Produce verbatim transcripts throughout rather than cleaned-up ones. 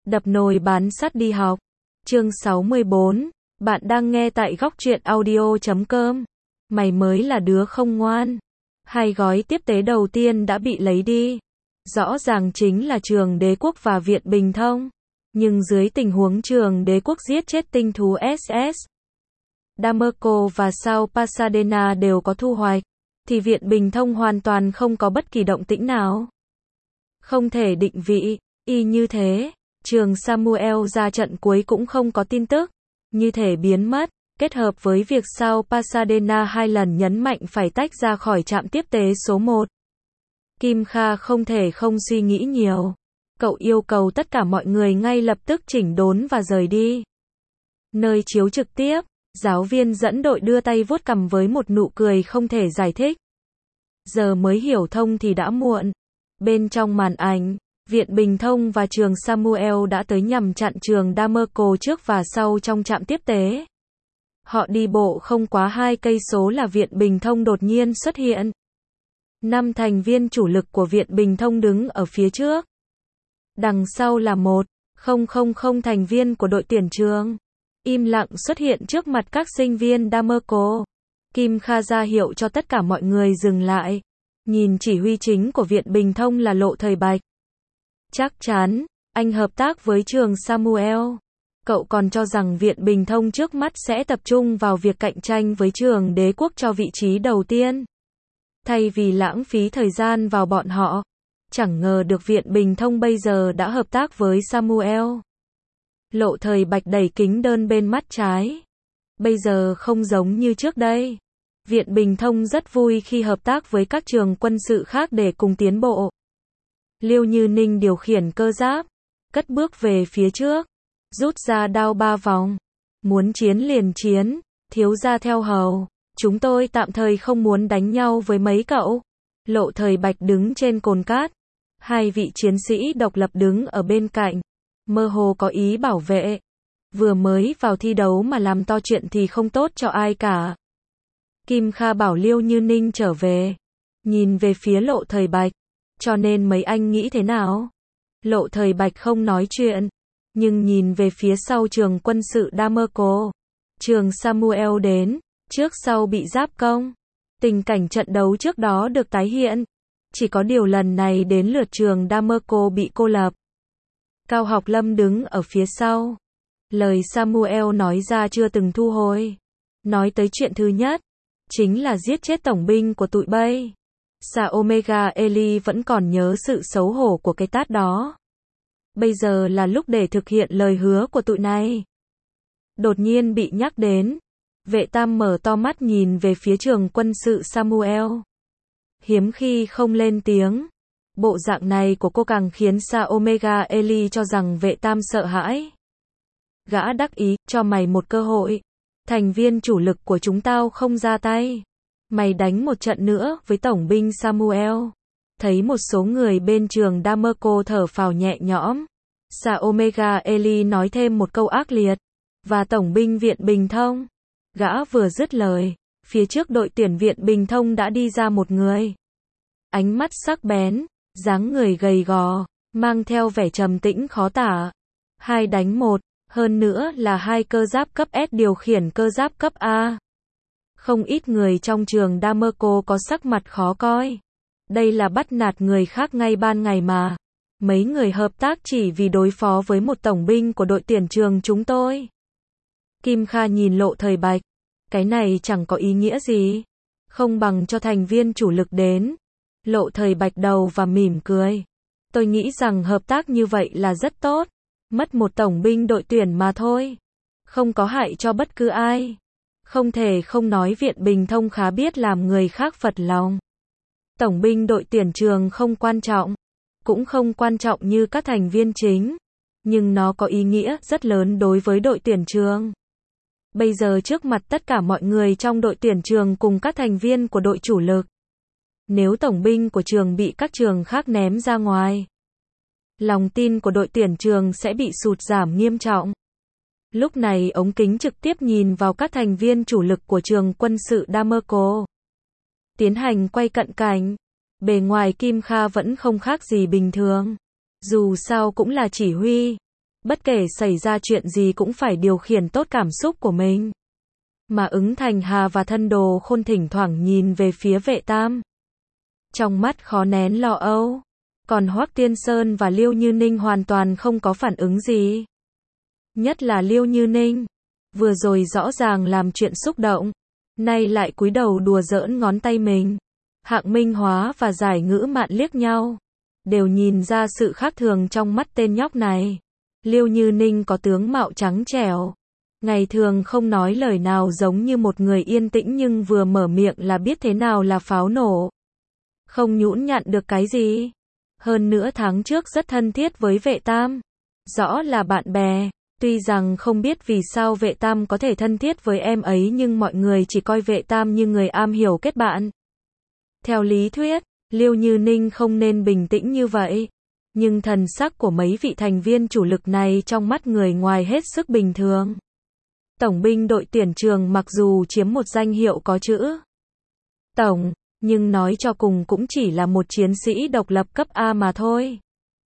Đập nồi bán sắt đi học. Chương sáu mươi bốn. Bạn đang nghe tại góc truyện audio chấm com. Mày mới là đứa không ngoan. Hai gói tiếp tế đầu tiên đã bị lấy đi. Rõ ràng chính là Trường Đế Quốc và Viện Bình Thông. Nhưng dưới tình huống Trường Đế Quốc giết chết tinh thú ét ét Damerco và South Pasadena đều có thu hoạch, thì Viện Bình Thông hoàn toàn không có bất kỳ động tĩnh nào. Không thể định vị, y như thế, Trường Samuel ra trận cuối cũng không có tin tức, như thể biến mất, kết hợp với việc South Pasadena hai lần nhấn mạnh phải tách ra khỏi trạm tiếp tế số một. Kim Kha không thể không suy nghĩ nhiều. Cậu yêu cầu tất cả mọi người ngay lập tức chỉnh đốn và rời đi. Nơi chiếu trực tiếp, giáo viên dẫn đội đưa tay vuốt cằm với một nụ cười không thể giải thích. Giờ mới hiểu thông thì đã muộn. Bên trong màn ảnh, Viện Bình Thông và Trường Samuel đã tới nhằm chặn Trường Damerco trước và sau trong trạm tiếp tế. Họ đi bộ không quá hai cây số là Viện Bình Thông đột nhiên xuất hiện. Năm thành viên chủ lực của Viện Bình Thông đứng ở phía trước. Đằng sau là một không không không thành viên của đội tuyển trường. Im lặng xuất hiện trước mặt các sinh viên Damerco. Kim Kha ra hiệu cho tất cả mọi người dừng lại. Nhìn chỉ huy chính của Viện Bình Thông là Lộ Thời Bạch. Chắc chắn, anh hợp tác với Trường Samuel. Cậu còn cho rằng Viện Bình Thông trước mắt sẽ tập trung vào việc cạnh tranh với Trường Đế Quốc cho vị trí đầu tiên. Thay vì lãng phí thời gian vào bọn họ. Chẳng ngờ được Viện Bình Thông bây giờ đã hợp tác với Samuel. Lộ Thời Bạch đẩy kính đơn bên mắt trái. Bây giờ không giống như trước đây. Viện Bình Thông rất vui khi hợp tác với các trường quân sự khác để cùng tiến bộ. Liêu Như Ninh điều khiển cơ giáp, cất bước về phía trước, rút ra đao ba vòng. Muốn chiến liền chiến, thiếu gia theo hầu. Chúng tôi tạm thời không muốn đánh nhau với mấy cậu. Lộ Thời Bạch đứng trên cồn cát. Hai vị chiến sĩ độc lập đứng ở bên cạnh. Mơ hồ có ý bảo vệ. Vừa mới vào thi đấu mà làm to chuyện thì không tốt cho ai cả. Kim Kha bảo Liêu Như Ninh trở về. Nhìn về phía Lộ Thời Bạch. Cho nên mấy anh nghĩ thế nào? Lộ Thời Bạch không nói chuyện. Nhưng nhìn về phía sau trường quân sự Damerco. Trường Samuel đến. Trước sau bị giáp công. Tình cảnh trận đấu trước đó được tái hiện. Chỉ có điều lần này đến lượt trường Damerco bị cô lập. Cao Học Lâm đứng ở phía sau. Lời Samuel nói ra chưa từng thu hồi. Nói tới chuyện thứ nhất. Chính là giết chết tổng binh của tụi bay. Sa Omega Eli vẫn còn nhớ sự xấu hổ của cái tát đó. Bây giờ là lúc để thực hiện lời hứa của tụi này. Đột nhiên bị nhắc đến. Vệ Tam mở to mắt nhìn về phía trường quân sự Samuel. Hiếm khi không lên tiếng. Bộ dạng này của cô càng khiến Sa Omega Eli cho rằng Vệ Tam sợ hãi. Gã đắc ý, cho mày một cơ hội. Thành viên chủ lực của chúng tao không ra tay. Mày đánh một trận nữa với tổng binh Samuel. Thấy một số người bên trường Damerco thở phào nhẹ nhõm. Sa Omega Eli nói thêm một câu ác liệt. Và tổng binh Viện Bình Thông. Gã vừa dứt lời. Phía trước đội tuyển Viện Bình Thông đã đi ra một người. Ánh mắt sắc bén. Dáng người gầy gò. Mang theo vẻ trầm tĩnh khó tả. Hai đánh một. Hơn nữa là hai cơ giáp cấp S điều khiển cơ giáp cấp A. Không ít người trong trường Damerco có sắc mặt khó coi. Đây là bắt nạt người khác ngay ban ngày mà. Mấy người hợp tác chỉ vì đối phó với một tổng binh của đội tuyển trường chúng tôi. Kim Kha nhìn Lộ Thời Bạch. Cái này chẳng có ý nghĩa gì. Không bằng cho thành viên chủ lực đến. Lộ Thời Bạch đầu và mỉm cười. Tôi nghĩ rằng hợp tác như vậy là rất tốt. Mất một tổng binh đội tuyển mà thôi. Không có hại cho bất cứ ai. Không thể không nói Viện Bình Thông khá biết làm người khác phật lòng. Tổng binh đội tuyển trường không quan trọng. Cũng không quan trọng như các thành viên chính. Nhưng nó có ý nghĩa rất lớn đối với đội tuyển trường. Bây giờ trước mặt tất cả mọi người trong đội tuyển trường cùng các thành viên của đội chủ lực. Nếu tổng binh của trường bị các trường khác ném ra ngoài. Lòng tin của đội tuyển trường sẽ bị sụt giảm nghiêm trọng. Lúc này ống kính trực tiếp nhìn vào các thành viên chủ lực của trường quân sự Damerco. Tiến hành quay cận cảnh. Bề ngoài Kim Kha vẫn không khác gì bình thường. Dù sao cũng là chỉ huy. Bất kể xảy ra chuyện gì cũng phải điều khiển tốt cảm xúc của mình. Mà Ứng Thành Hà và Thân Đồ Khôn thỉnh thoảng nhìn về phía Vệ Tam. Trong mắt khó nén lo âu. Còn Hoắc Tiên Sơn và Liêu Như Ninh hoàn toàn không có phản ứng gì. Nhất là Liêu Như Ninh. Vừa rồi rõ ràng làm chuyện xúc động. Nay lại cúi đầu đùa giỡn ngón tay mình. Hạng Minh Hóa và Giải Ngữ Mạn liếc nhau. Đều nhìn ra sự khác thường trong mắt tên nhóc này. Liêu Như Ninh có tướng mạo trắng trẻo. Ngày thường không nói lời nào, giống như một người yên tĩnh, nhưng vừa mở miệng là biết thế nào là pháo nổ. Không nhũn nhặn được cái gì. Hơn nữa tháng trước rất thân thiết với Vệ Tam. Rõ là bạn bè. Tuy rằng không biết vì sao Vệ Tam có thể thân thiết với em ấy, nhưng mọi người chỉ coi Vệ Tam như người am hiểu kết bạn. Theo lý thuyết, Liêu Như Ninh không nên bình tĩnh như vậy. Nhưng thần sắc của mấy vị thành viên chủ lực này trong mắt người ngoài hết sức bình thường. Tổng binh đội tuyển trường mặc dù chiếm một danh hiệu có chữ Tổng, nhưng nói cho cùng cũng chỉ là một chiến sĩ độc lập cấp A mà thôi.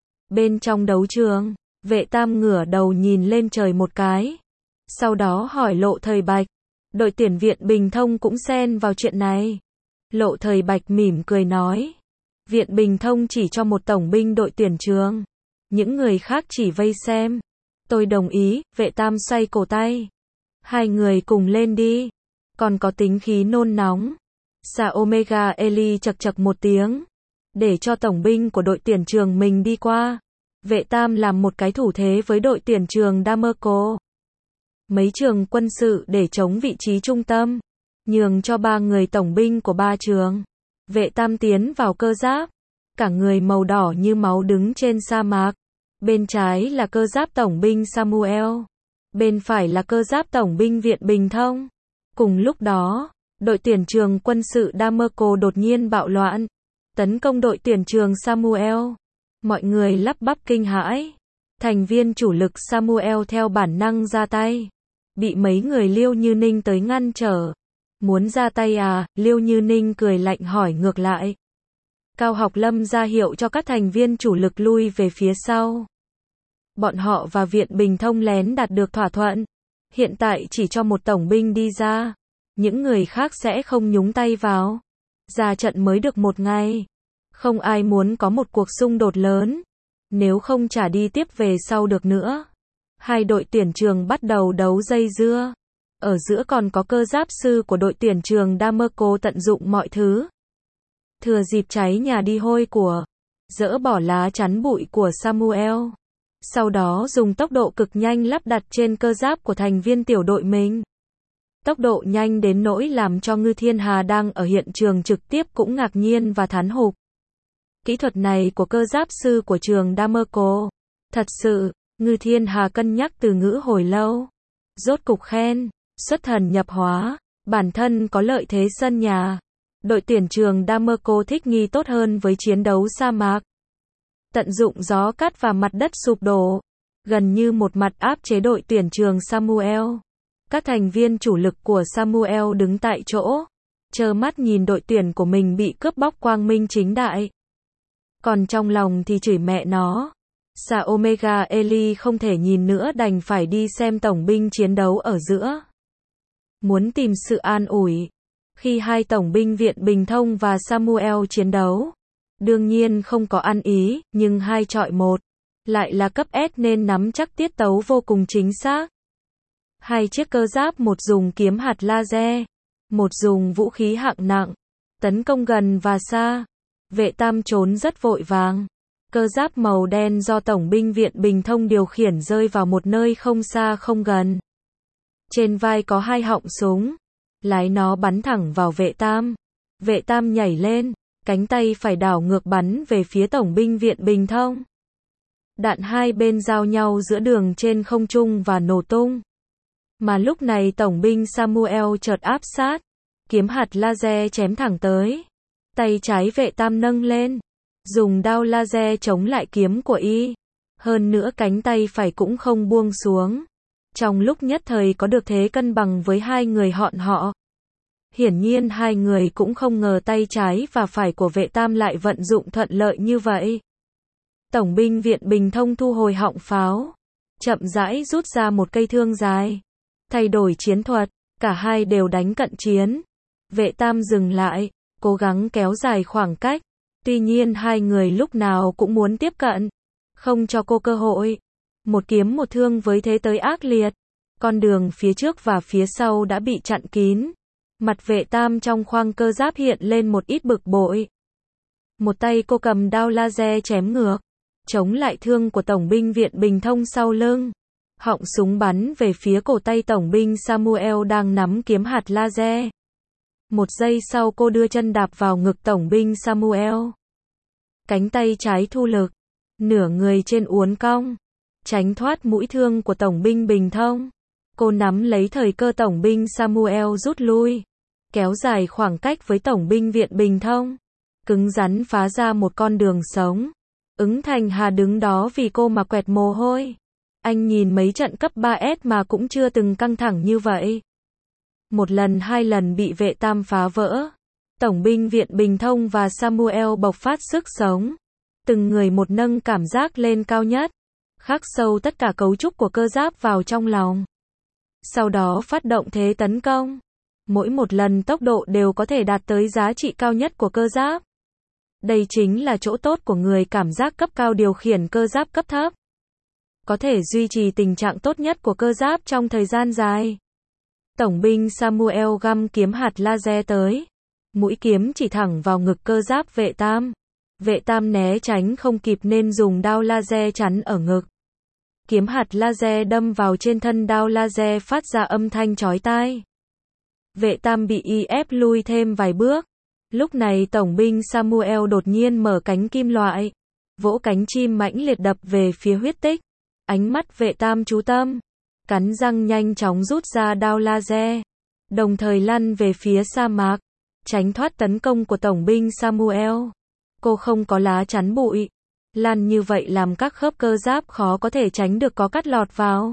Bên trong đấu trường, Vệ Tam ngửa đầu nhìn lên trời một cái. Sau đó hỏi Lộ Thời Bạch. Đội tuyển Viện Bình Thông cũng xen vào chuyện này. Lộ Thời Bạch mỉm cười nói. Viện Bình Thông chỉ cho một tổng binh đội tuyển trường. Những người khác chỉ vây xem. Tôi đồng ý. Vệ Tam xoay cổ tay. Hai người cùng lên đi. Còn có tính khí nôn nóng. Sa Omega Eli chật chật một tiếng. Để cho tổng binh của đội tuyển trường mình đi qua. Vệ Tam làm một cái thủ thế với đội tuyển trường Damerco. Mấy trường quân sự để chống vị trí trung tâm. Nhường cho ba người tổng binh của ba trường. Vệ Tam tiến vào cơ giáp. Cả người màu đỏ như máu đứng trên sa mạc. Bên trái là cơ giáp tổng binh Samuel. Bên phải là cơ giáp tổng binh Viện Bình Thông. Cùng lúc đó, đội tuyển trường quân sự Damerco đột nhiên bạo loạn. Tấn công đội tuyển trường Samuel. Mọi người lắp bắp kinh hãi. Thành viên chủ lực Samuel theo bản năng ra tay. Bị mấy người Liêu Như Ninh tới ngăn trở. Muốn ra tay à? Liêu Như Ninh cười lạnh hỏi ngược lại. Cao Học Lâm ra hiệu cho các thành viên chủ lực lui về phía sau. Bọn họ và Viện Bình Thông lén đạt được thỏa thuận. Hiện tại chỉ cho một tổng binh đi ra. Những người khác sẽ không nhúng tay vào. Ra trận mới được một ngày. Không ai muốn có một cuộc xung đột lớn. Nếu không chả đi tiếp về sau được nữa. Hai đội tuyển trường bắt đầu đấu dây dưa. Ở giữa còn có cơ giáp sư của đội tuyển trường Damerco tận dụng mọi thứ. Thừa dịp cháy nhà đi hôi của. Dỡ bỏ lá chắn bụi của Samuel. Sau đó dùng tốc độ cực nhanh lắp đặt trên cơ giáp của thành viên tiểu đội mình. Tốc độ nhanh đến nỗi làm cho Ngư Thiên Hà đang ở hiện trường trực tiếp cũng ngạc nhiên và thán phục. Kỹ thuật này của cơ giáp sư của trường Damerco. Thật sự, Ngư Thiên Hà cân nhắc từ ngữ hồi lâu. Rốt cục khen, xuất thần nhập hóa, bản thân có lợi thế sân nhà. Đội tuyển trường Damerco thích nghi tốt hơn với chiến đấu sa mạc. Tận dụng gió cát và mặt đất sụp đổ. Gần như một mặt áp chế đội tuyển trường Samuel. Các thành viên chủ lực của Samuel đứng tại chỗ. Trơ mắt nhìn đội tuyển của mình bị cướp bóc quang minh chính đại. Còn trong lòng thì chửi mẹ nó. Sa Omega Eli không thể nhìn nữa đành phải đi xem tổng binh chiến đấu ở giữa. Muốn tìm sự an ủi. Khi hai tổng binh Viện Bình Thông và Samuel chiến đấu. Đương nhiên không có ăn ý, nhưng hai chọi một. Lại là cấp S nên nắm chắc tiết tấu vô cùng chính xác. Hai chiếc cơ giáp, một dùng kiếm hạt laser. Một dùng vũ khí hạng nặng. Tấn công gần và xa. Vệ Tam trốn rất vội vàng. Cơ giáp màu đen do Tổng binh Viện Bình Thông điều khiển rơi vào một nơi không xa không gần. Trên vai có hai họng súng. Lái nó bắn thẳng vào Vệ Tam. Vệ Tam nhảy lên, cánh tay phải đảo ngược bắn về phía Tổng binh Viện Bình Thông. Đạn hai bên giao nhau giữa đường trên không trung và nổ tung. Mà lúc này Tổng binh Samuel chợt áp sát. Kiếm hạt laser chém thẳng tới. Tay trái Vệ Tam nâng lên. Dùng đao laser chống lại kiếm của y. Hơn nữa cánh tay phải cũng không buông xuống. Trong lúc nhất thời có được thế cân bằng với hai người họn họ. Hiển nhiên hai người cũng không ngờ tay trái và phải của Vệ Tam lại vận dụng thuận lợi như vậy. Tổng binh Viện Bình Thông thu hồi họng pháo. chậm rãi rút ra một cây thương dài. Thay đổi chiến thuật, cả hai đều đánh cận chiến. Vệ Tam dừng lại, cố gắng kéo dài khoảng cách. Tuy nhiên hai người lúc nào cũng muốn tiếp cận, không cho cô cơ hội. Một kiếm một thương với thế tới ác liệt. Con đường phía trước và phía sau đã bị chặn kín. Mặt Vệ Tam trong khoang cơ giáp hiện lên một ít bực bội. Một tay cô cầm đao laser chém ngược, chống lại thương của Tổng binh Viện Bình Thông sau lưng. Họng súng bắn về phía cổ tay Tổng binh Samuel đang nắm kiếm hạt laser. Một giây sau cô đưa chân đạp vào ngực Tổng binh Samuel. Cánh tay trái thu lực, nửa người trên uốn cong, tránh thoát mũi thương của Tổng binh Bình Thông. Cô nắm lấy thời cơ Tổng binh Samuel rút lui, kéo dài khoảng cách với Tổng binh Viện Bình Thông, cứng rắn phá ra một con đường sống. Ứng Thành Hà đứng đó vì cô mà quẹt mồ hôi. Anh nhìn mấy trận cấp ba S mà cũng chưa từng căng thẳng như vậy. Một lần hai lần bị Vệ Tam phá vỡ. Tổng binh Viện Bình Thông và Samuel bộc phát sức sống. Từng người một nâng cảm giác lên cao nhất. Khắc sâu tất cả cấu trúc của cơ giáp vào trong lòng. Sau đó phát động thế tấn công. Mỗi một lần tốc độ đều có thể đạt tới giá trị cao nhất của cơ giáp. Đây chính là chỗ tốt của người cảm giác cấp cao điều khiển cơ giáp cấp thấp. Có thể duy trì tình trạng tốt nhất của cơ giáp trong thời gian dài. Tổng binh Samuel găm kiếm hạt laser tới. Mũi kiếm chỉ thẳng vào ngực cơ giáp Vệ Tam. Vệ Tam né tránh không kịp nên dùng đao laser chắn ở ngực. Kiếm hạt laser đâm vào trên thân đao laser phát ra âm thanh chói tai. Vệ Tam bị y ép lui thêm vài bước. Lúc này Tổng binh Samuel đột nhiên mở cánh kim loại. Vỗ cánh chim mãnh liệt đập về phía huyết tích. Ánh mắt Vệ Tam chú tâm. Cắn răng nhanh chóng rút ra đao laser. Đồng thời lăn về phía sa mạc. Tránh thoát tấn công của Tổng binh Samuel. Cô không có lá chắn bụi. Lăn như vậy làm các khớp cơ giáp khó có thể tránh được có cắt lọt vào.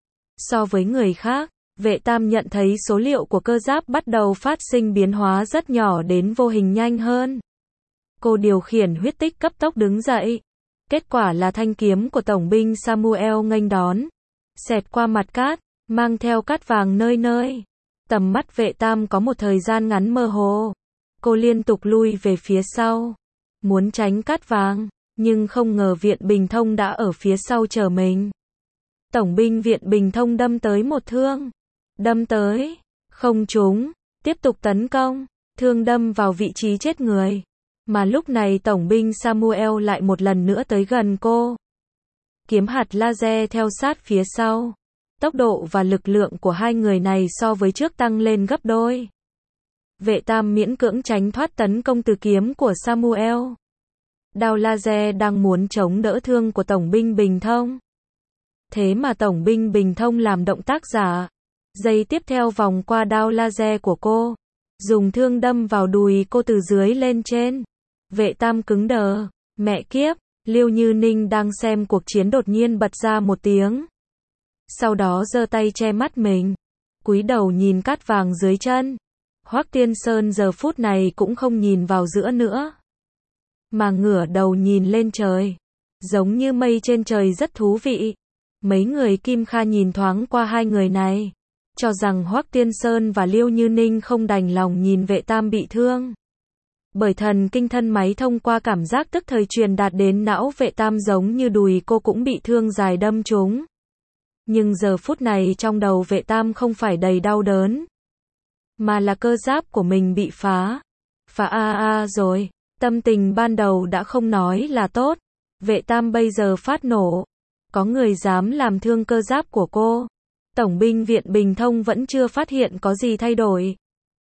So với người khác, Vệ Tam nhận thấy số liệu của cơ giáp bắt đầu phát sinh biến hóa rất nhỏ đến vô hình nhanh hơn. Cô điều khiển huyết tích cấp tốc đứng dậy. Kết quả là thanh kiếm của Tổng binh Samuel nghênh đón. Xẹt qua mặt cát, mang theo cát vàng nơi nơi. Tầm mắt Vệ Tam có một thời gian ngắn mơ hồ. Cô liên tục lui về phía sau. Muốn tránh cát vàng, nhưng không ngờ Viện Bình Thông đã ở phía sau chờ mình. Tổng binh Viện Bình Thông đâm tới một thương. Đâm tới, không trúng, tiếp tục tấn công, thương đâm vào vị trí chết người. Mà lúc này Tổng binh Samuel lại một lần nữa tới gần cô. Kiếm hạt laser theo sát phía sau. Tốc độ và lực lượng của hai người này so với trước tăng lên gấp đôi. Vệ Tam miễn cưỡng tránh thoát tấn công từ kiếm của Samuel. Đao laser đang muốn chống đỡ thương của Tổng binh Bình Thông. Thế mà Tổng binh Bình Thông làm động tác giả. Giây tiếp theo vòng qua đao laser của cô. Dùng thương đâm vào đùi cô từ dưới lên trên. Vệ Tam cứng đờ. Mẹ kiếp, Liêu Như Ninh đang xem cuộc chiến đột nhiên bật ra một tiếng. Sau đó giơ tay che mắt mình. Cúi đầu nhìn cát vàng dưới chân. Hoắc Tiên Sơn giờ phút này cũng không nhìn vào giữa nữa. Mà ngửa đầu nhìn lên trời. Giống như mây trên trời rất thú vị. Mấy người Kim Kha nhìn thoáng qua hai người này. Cho rằng Hoắc Tiên Sơn và Liêu Như Ninh không đành lòng nhìn Vệ Tam bị thương. Bởi thần kinh thân máy thông qua cảm giác tức thời truyền đạt đến não Vệ Tam giống như đùi cô cũng bị thương dài đâm trúng. Nhưng giờ phút này trong đầu Vệ Tam không phải đầy đau đớn. Mà là cơ giáp của mình bị phá. Phá a a rồi. Tâm tình ban đầu đã không nói là tốt. Vệ Tam bây giờ phát nổ. Có người dám làm thương cơ giáp của cô. Tổng binh Viện Bình Thông vẫn chưa phát hiện có gì thay đổi.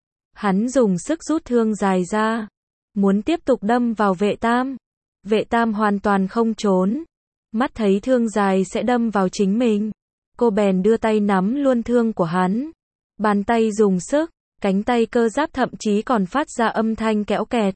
Hắn dùng sức rút thương dài ra. Muốn tiếp tục đâm vào Vệ Tam. Vệ Tam hoàn toàn không trốn. Mắt thấy thương dài sẽ đâm vào chính mình. Cô bèn đưa tay nắm luôn thương của hắn. Bàn tay dùng sức. Cánh tay cơ giáp thậm chí còn phát ra âm thanh kẽo kẹt.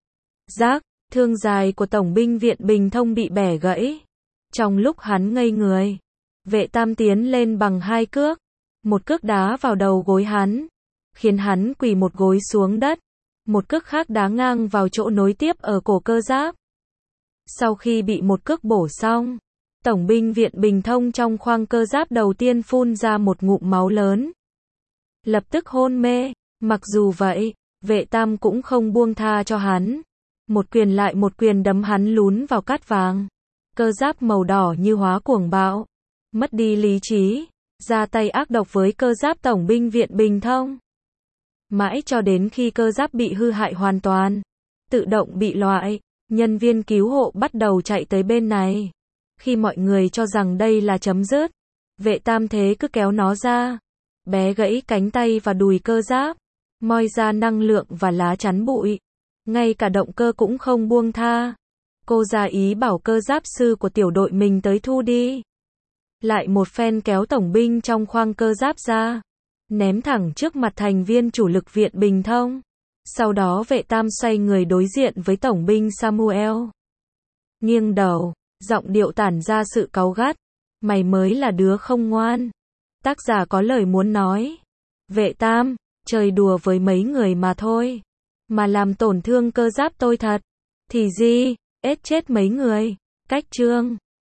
Rác, thương dài của Tổng binh Viện Bình Thông bị bẻ gãy. Trong lúc hắn ngây người, Vệ Tam tiến lên bằng hai cước. Một cước đá vào đầu gối hắn, khiến hắn quỳ một gối xuống đất. Một cước khác đá ngang vào chỗ nối tiếp ở cổ cơ giáp. Sau khi bị một cước bổ xong, Tổng binh viện Bình Thông trong khoang cơ giáp đầu tiên phun ra một ngụm máu lớn. Lập tức hôn mê, mặc dù vậy, Vệ Tam cũng không buông tha cho hắn. Một quyền lại một quyền đấm hắn lún vào cát vàng. Cơ giáp màu đỏ như hóa cuồng bạo, mất đi lý trí, ra tay ác độc với cơ giáp Tổng binh viện Bình Thông. Mãi cho đến khi cơ giáp bị hư hại hoàn toàn, tự động bị loại, nhân viên cứu hộ bắt đầu chạy tới bên này. Khi mọi người cho rằng đây là chấm dứt, Vệ Tam thế cứ kéo nó ra, bẻ gãy cánh tay và đùi cơ giáp, moi ra năng lượng và lá chắn bụi. Ngay cả động cơ cũng không buông tha. Cô ra ý bảo cơ giáp sư của tiểu đội mình tới thu đi. Lại một phen kéo tổng binh trong khoang cơ giáp ra, ném thẳng trước mặt thành viên chủ lực viện Bình Thông. Sau đó Vệ Tam xoay người đối diện với tổng binh Samuel. Nghiêng đầu, giọng điệu tản ra sự cáu gắt. Mày mới là đứa không ngoan. Tác giả có lời muốn nói. Vệ Tam, chơi đùa với mấy người mà thôi. Mà làm tổn thương cơ giáp tôi thật. Thì gì, ết chết mấy người. Cách chương